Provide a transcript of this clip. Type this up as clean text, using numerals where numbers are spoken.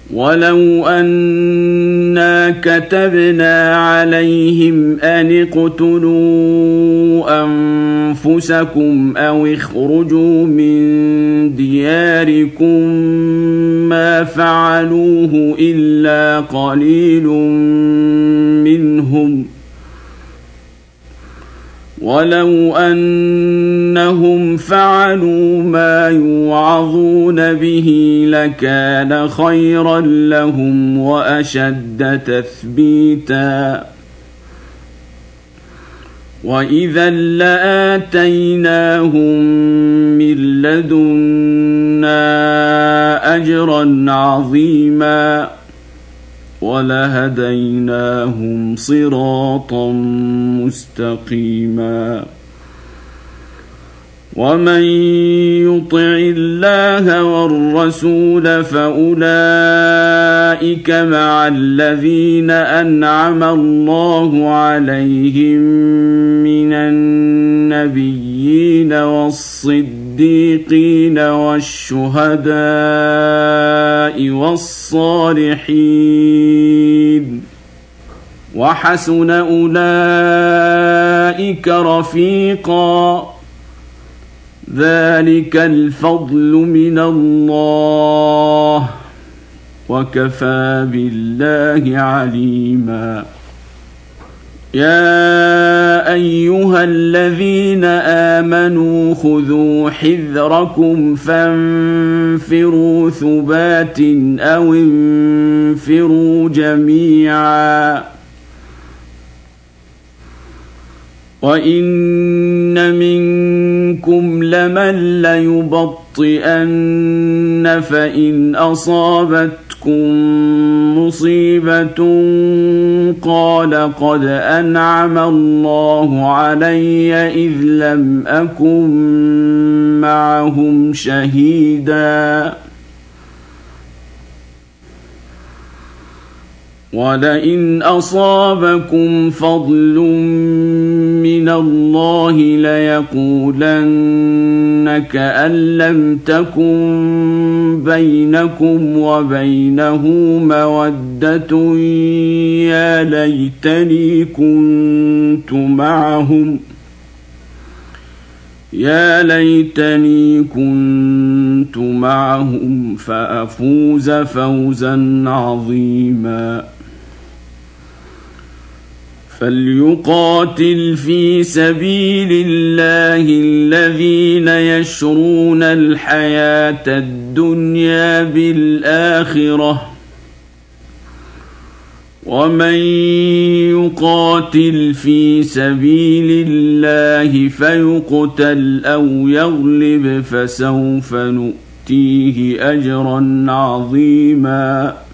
ولو أنا كتبنا عليهم أن اقتلوا أنفسكم أو اخرجوا من دياركم ما فعلوه إلا قليل منهم ولو أنهم فعلوا ما يوعظون به لكان خيرا لهم وأشد تثبيتا وإذا لآتيناهم من لدنا أجرا عظيما ولهديناهم صراطا مستقيما ومن يطع الله والرسول فأولئك مع الذين أنعم الله عليهم من النبيين والصديقين والشهداء والصالحين وحسن أولئك رفيقا ذلك الفضل من الله وكفى بالله عليما يا أيها الذين آمنوا خذوا حذركم فانفروا ثبات أو انفروا جميعا وإن منكم لمن ليبطئن فإن أصابتكم مصيبة قال قد أنعم الله علي إذ لم أكن معهم شهيدا ولئن أصابكم فضل من الله ليقولن كأن لم تكن بينكم وبينه مودة يا ليتني كنت معهم فأفوز فوزا عظيما فليقاتل في سبيل الله الذين يشرون الحياة الدنيا بالآخرة ومن يقاتل في سبيل الله فيقتل أو يغلب فسوف نؤتيه أجرا عظيما